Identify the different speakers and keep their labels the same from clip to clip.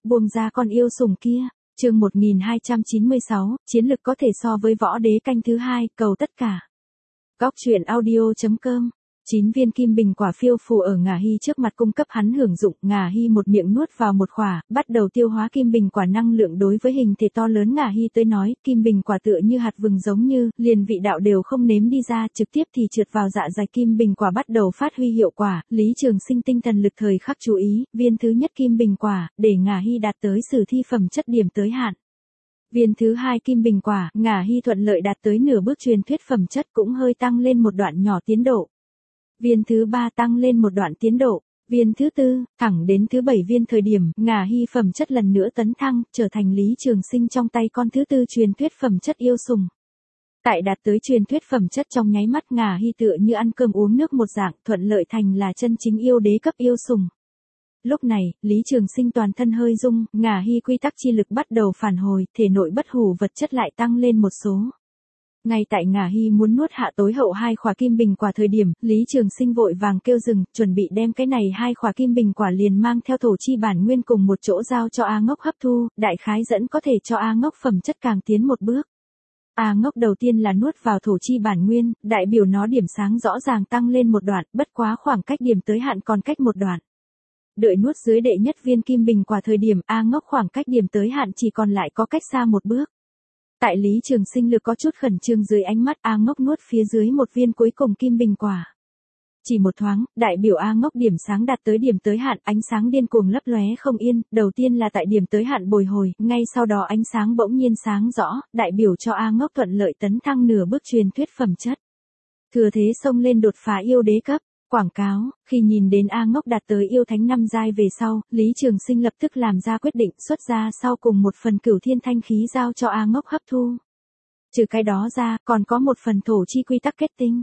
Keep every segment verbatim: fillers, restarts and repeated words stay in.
Speaker 1: buông ra con yêu sủng kia. Chương một nghìn hai trăm chín mươi sáu, chiến lực có thể so với võ đế canh thứ hai, cầu tất cả. Góc truyện audio chấm com. Chín viên kim bình quả phiêu phù ở Ngà Hi trước mặt cung cấp hắn hưởng dụng, Ngà Hi một miệng nuốt vào một khỏa, bắt đầu tiêu hóa kim bình quả năng lượng. Đối với hình thể to lớn Ngà Hi tới nói, kim bình quả tựa như hạt vừng, giống như liền vị đạo đều không nếm đi ra, trực tiếp thì trượt vào dạ dày. Kim bình quả bắt đầu phát huy hiệu quả, Lý Trường Sinh tinh thần lực thời khắc chú ý, viên thứ nhất kim bình quả, để Ngà Hi đạt tới sử thi phẩm chất điểm tới hạn. Viên thứ hai kim bình quả, Ngà Hi thuận lợi đạt tới nửa bước truyền thuyết phẩm chất, cũng hơi tăng lên một đoạn nhỏ tiến độ. Viên thứ ba tăng lên một đoạn tiến độ, viên thứ tư, thẳng đến thứ bảy viên thời điểm, Ngà Hi phẩm chất lần nữa tấn thăng, trở thành Lý Trường Sinh trong tay con thứ tư truyền thuyết phẩm chất yêu sủng. Tại đạt tới truyền thuyết phẩm chất trong nháy mắt, Ngà Hi tựa như ăn cơm uống nước một dạng, thuận lợi thành là chân chính yêu đế cấp yêu sủng. Lúc này, Lý Trường Sinh toàn thân hơi rung, Ngà Hi quy tắc chi lực bắt đầu phản hồi, thể nội bất hủ vật chất lại tăng lên một số. Ngay tại Ngà Hi muốn nuốt hạ tối hậu hai khỏa kim bình quả thời điểm, Lý Trường Sinh vội vàng kêu dừng, chuẩn bị đem cái này hai khỏa kim bình quả liền mang theo thổ chi bản nguyên cùng một chỗ giao cho A Ngốc hấp thu, đại khái dẫn có thể cho A Ngốc phẩm chất càng tiến một bước. A Ngốc đầu tiên là nuốt vào thổ chi bản nguyên, đại biểu nó điểm sáng rõ ràng tăng lên một đoạn, bất quá khoảng cách điểm tới hạn còn cách một đoạn. Đợi nuốt dưới đệ nhất viên kim bình quả thời điểm, A Ngốc khoảng cách điểm tới hạn chỉ còn lại có cách xa một bước. Tại Lý Trường Sinh lực có chút khẩn trương dưới ánh mắt, A Ngốc nuốt phía dưới một viên cuối cùng kim bình quả. Chỉ một thoáng, đại biểu A Ngốc điểm sáng đạt tới điểm tới hạn, ánh sáng điên cuồng lấp lóe không yên, đầu tiên là tại điểm tới hạn bồi hồi, ngay sau đó ánh sáng bỗng nhiên sáng rõ, đại biểu cho A Ngốc thuận lợi tấn thăng nửa bước truyền thuyết phẩm chất. Thừa thế xông lên đột phá yêu đế cấp. Quảng cáo, khi nhìn đến A Ngốc đạt tới yêu thánh năm giai về sau, Lý Trường Sinh lập tức làm ra quyết định, xuất ra sau cùng một phần cửu thiên thanh khí giao cho A Ngốc hấp thu. Trừ cái đó ra, còn có một phần thổ chi quy tắc kết tinh.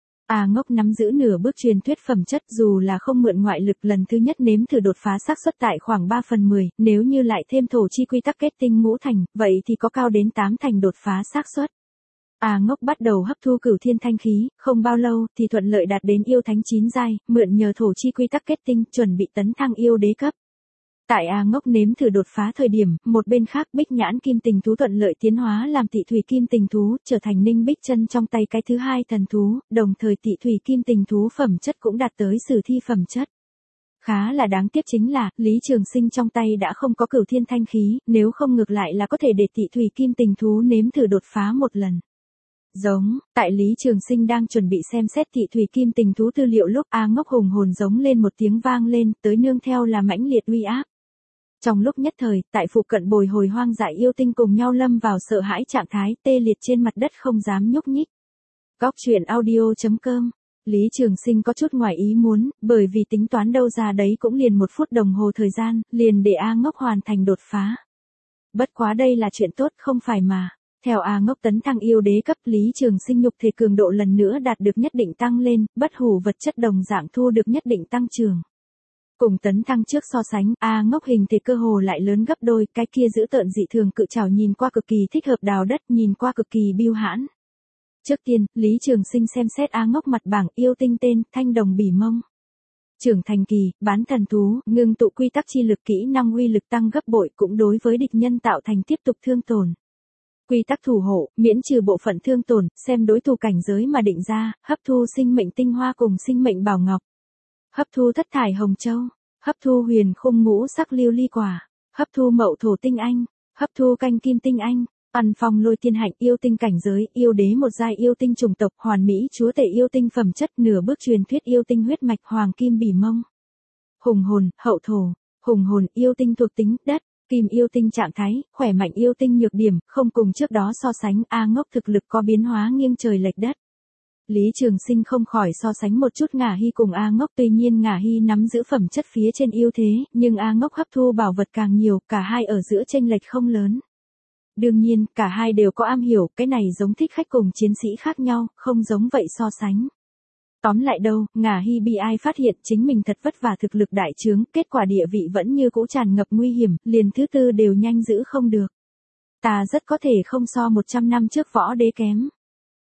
Speaker 1: A Ngốc nắm giữ nửa bước truyền thuyết phẩm chất, dù là không mượn ngoại lực, lần thứ nhất nếm thử đột phá xác suất tại khoảng ba phần mười, nếu như lại thêm thổ chi quy tắc kết tinh ngũ thành, vậy thì có cao đến tám thành đột phá xác suất. A Ngốc bắt đầu hấp thu cửu thiên thanh khí, không bao lâu thì thuận lợi đạt đến yêu thánh chín giai, mượn nhờ thổ chi quy tắc kết tinh, chuẩn bị tấn thăng yêu đế cấp. Tại A Ngốc nếm thử đột phá thời điểm, một bên khác Bích Nhãn kim tình thú thuận lợi tiến hóa làm Tị thủy kim tình thú, trở thành Ninh Bích Chân trong tay cái thứ hai thần thú, đồng thời Tị thủy kim tình thú phẩm chất cũng đạt tới sử thi phẩm chất. Khá là đáng tiếc chính là, Lý Trường Sinh trong tay đã không có cửu thiên thanh khí, nếu không ngược lại là có thể để Tị thủy kim tình thú nếm thử đột phá một lần. Giống, tại Lý Trường Sinh đang chuẩn bị xem xét Tị thủy kim tình thú tư liệu lúc, A Ngốc hùng hồn giống lên một tiếng vang lên, tới nương theo là mãnh liệt uy áp. Trong lúc nhất thời, tại phụ cận bồi hồi hoang dại yêu tinh cùng nhau lâm vào sợ hãi trạng thái, tê liệt trên mặt đất không dám nhúc nhích. Góc truyện audio chấm com. Lý Trường Sinh có chút ngoài ý muốn, bởi vì tính toán đâu ra đấy cũng liền một phút đồng hồ thời gian, liền để A Ngốc hoàn thành đột phá. Bất quá đây là chuyện tốt không phải mà. Theo A Ngốc tấn thăng yêu đế cấp, Lý Trường Sinh nhục thể cường độ lần nữa đạt được nhất định tăng lên, bất hủ vật chất đồng dạng thu được nhất định tăng trưởng. Cùng tấn thăng trước so sánh, A Ngốc hình thể cơ hồ lại lớn gấp đôi, cái kia giữ tợn dị thường cự trảo nhìn qua cực kỳ thích hợp đào đất, nhìn qua cực kỳ bưu hãn. Trước tiên, Lý Trường Sinh xem xét A Ngốc mặt bảng yêu tinh tên, Thanh Đồng Bỉ Mông. Trưởng thành kỳ, bán thần thú, ngưng tụ quy tắc chi lực, kỹ năng uy lực tăng gấp bội, cũng đối với địch nhân tạo thành tiếp tục thương tổn. Quy tắc thủ hộ, miễn trừ bộ phận thương tổn, xem đối thủ cảnh giới mà định ra, hấp thu sinh mệnh tinh hoa cùng sinh mệnh bảo ngọc. Hấp thu thất thải hồng châu, hấp thu huyền khung ngũ sắc lưu ly quả, hấp thu mậu thổ tinh anh, hấp thu canh kim tinh anh, ăn phong lôi tiên hạnh, yêu tinh cảnh giới, yêu đế một giai yêu tinh chủng tộc, hoàn mỹ chúa tể yêu tinh phẩm chất, nửa bước truyền thuyết yêu tinh huyết mạch, hoàng kim bỉ mông. Hùng hồn, hậu thổ, hùng hồn, yêu tinh thuộc tính, đất. Kim yêu tinh trạng thái, khỏe mạnh yêu tinh nhược điểm, không cùng trước đó so sánh, A Ngốc thực lực có biến hóa nghiêng trời lệch đất. Lý Trường Sinh không khỏi so sánh một chút Ngà Hi cùng A Ngốc, tuy nhiên Ngà Hi nắm giữ phẩm chất phía trên ưu thế, nhưng A Ngốc hấp thu bảo vật càng nhiều, cả hai ở giữa chênh lệch không lớn. Đương nhiên, cả hai đều có am hiểu, cái này giống thích khách cùng chiến sĩ khác nhau, không giống vậy so sánh. Tóm lại đâu, Ngà Hi bi ai phát hiện chính mình thật vất vả thực lực đại trướng, kết quả địa vị vẫn như cũ tràn ngập nguy hiểm, liền thứ tư đều nhanh giữ không được. Ta rất có thể không so một trăm năm trước võ đế kém.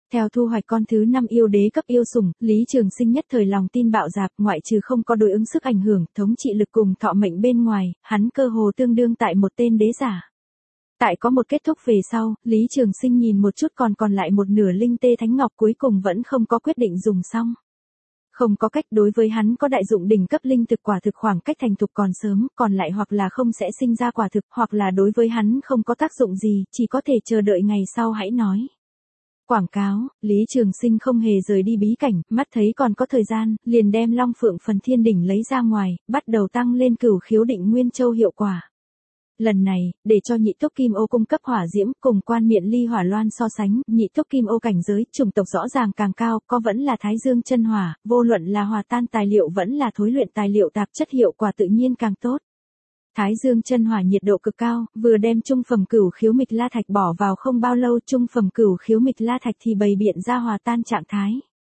Speaker 1: Theo thu hoạch con thứ năm yêu đế cấp yêu sủng, Lý Trường Sinh nhất thời lòng tin bạo dạp, ngoại trừ không có đối ứng sức ảnh hưởng, thống trị lực cùng thọ mệnh bên ngoài, hắn cơ hồ tương đương tại một tên đế giả. Tại có một kết thúc về sau, Lý Trường Sinh nhìn một chút còn còn lại một nửa linh tê thánh ngọc cuối cùng vẫn không có quyết định dùng xong. Không có cách, đối với hắn có đại dụng đỉnh cấp linh thực quả thực khoảng cách thành thục còn sớm, còn lại hoặc là không sẽ sinh ra quả thực, hoặc là đối với hắn không có tác dụng gì, chỉ có thể chờ đợi ngày sau hãy nói. Quảng cáo, Lý Trường Sinh không hề rời đi bí cảnh, mắt thấy còn có thời gian, liền đem Long Phượng Phần Thiên Đỉnh lấy ra ngoài, bắt đầu tăng lên Cửu Khiếu Định Nguyên Châu hiệu quả. Lần này, để cho nhị túc kim ô cung cấp hỏa diễm cùng quan miện ly hỏa loan so sánh, nhị túc kim ô cảnh giới, chủng tộc rõ ràng càng cao, có vẫn là thái dương chân hỏa, vô luận là hòa tan tài liệu vẫn là thối luyện tài liệu tạp chất hiệu quả tự nhiên càng tốt. Thái dương chân hỏa nhiệt độ cực cao, vừa đem trung phẩm cửu khiếu mịch la thạch bỏ vào không bao lâu, trung phẩm cửu khiếu mịch la thạch thì bày biện ra hòa tan trạng thái.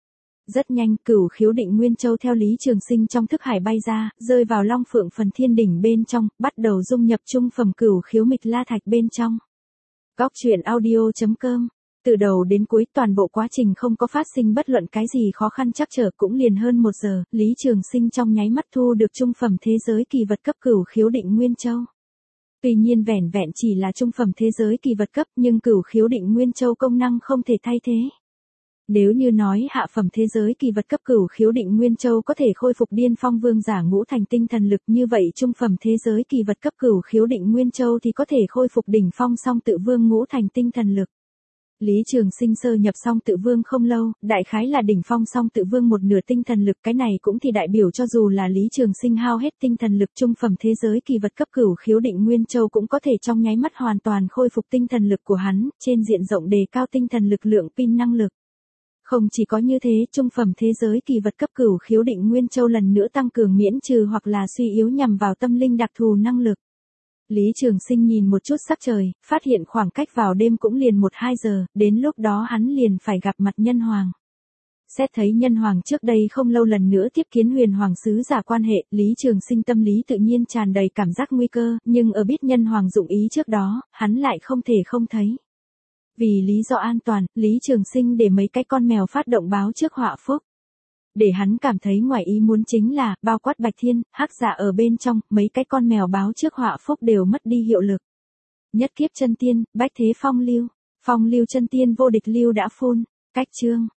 Speaker 1: Rất nhanh, Cửu Khiếu Định Nguyên Châu theo Lý Trường Sinh trong thức hải bay ra, rơi vào Long Phượng Phần Thiên Đỉnh bên trong, bắt đầu dung nhập trung phẩm Cửu Khiếu Mịch La Thạch bên trong. Góc truyện audio chấm com. Từ đầu đến cuối toàn bộ quá trình không có phát sinh bất luận cái gì khó khăn trắc trở, cũng liền hơn một giờ, Lý Trường Sinh trong nháy mắt thu được trung phẩm thế giới kỳ vật cấp Cửu Khiếu Định Nguyên Châu. Tuy nhiên vẻn vẹn chỉ là trung phẩm thế giới kỳ vật cấp, nhưng Cửu Khiếu Định Nguyên Châu công năng không thể thay thế. Nếu như nói hạ phẩm thế giới kỳ vật cấp Cửu Khiếu Định Nguyên Châu có thể khôi phục điên phong vương giả ngũ thành tinh thần lực, như vậy trung phẩm thế giới kỳ vật cấp Cửu Khiếu Định Nguyên Châu thì có thể khôi phục đỉnh phong song tự vương ngũ thành tinh thần lực. Lý Trường Sinh sơ nhập song tự vương không lâu, đại khái là đỉnh phong song tự vương một nửa tinh thần lực, cái này cũng thì đại biểu cho dù là Lý Trường Sinh hao hết tinh thần lực, trung phẩm thế giới kỳ vật cấp Cửu Khiếu Định Nguyên Châu cũng có thể trong nháy mắt hoàn toàn khôi phục tinh thần lực của hắn, trên diện rộng đề cao tinh thần lực lượng pin năng lực. Không chỉ có như thế, trung phẩm thế giới kỳ vật cấp Cửu Khiếu Định Nguyên Châu lần nữa tăng cường miễn trừ hoặc là suy yếu nhằm vào tâm linh đặc thù năng lực. Lý Trường Sinh nhìn một chút sắc trời, phát hiện khoảng cách vào đêm cũng liền một hai giờ, đến lúc đó hắn liền phải gặp mặt Nhân Hoàng. Xét thấy Nhân Hoàng trước đây không lâu lần nữa tiếp kiến Huyền Hoàng sứ giả quan hệ, Lý Trường Sinh tâm lý tự nhiên tràn đầy cảm giác nguy cơ, nhưng ở biết Nhân Hoàng dụng ý trước đó, hắn lại không thể không thấy. Vì lý do an toàn, Lý Trường Sinh để mấy cái con mèo phát động báo trước họa phúc. Để hắn cảm thấy ngoài ý muốn chính là, bao quát Bạch Thiên, Hắc Dạ ở bên trong, mấy cái con mèo báo trước họa phúc đều mất đi hiệu lực. Nhất kiếp chân tiên, bách thế phong lưu, phong lưu chân tiên vô địch lưu đã phun, cách chương.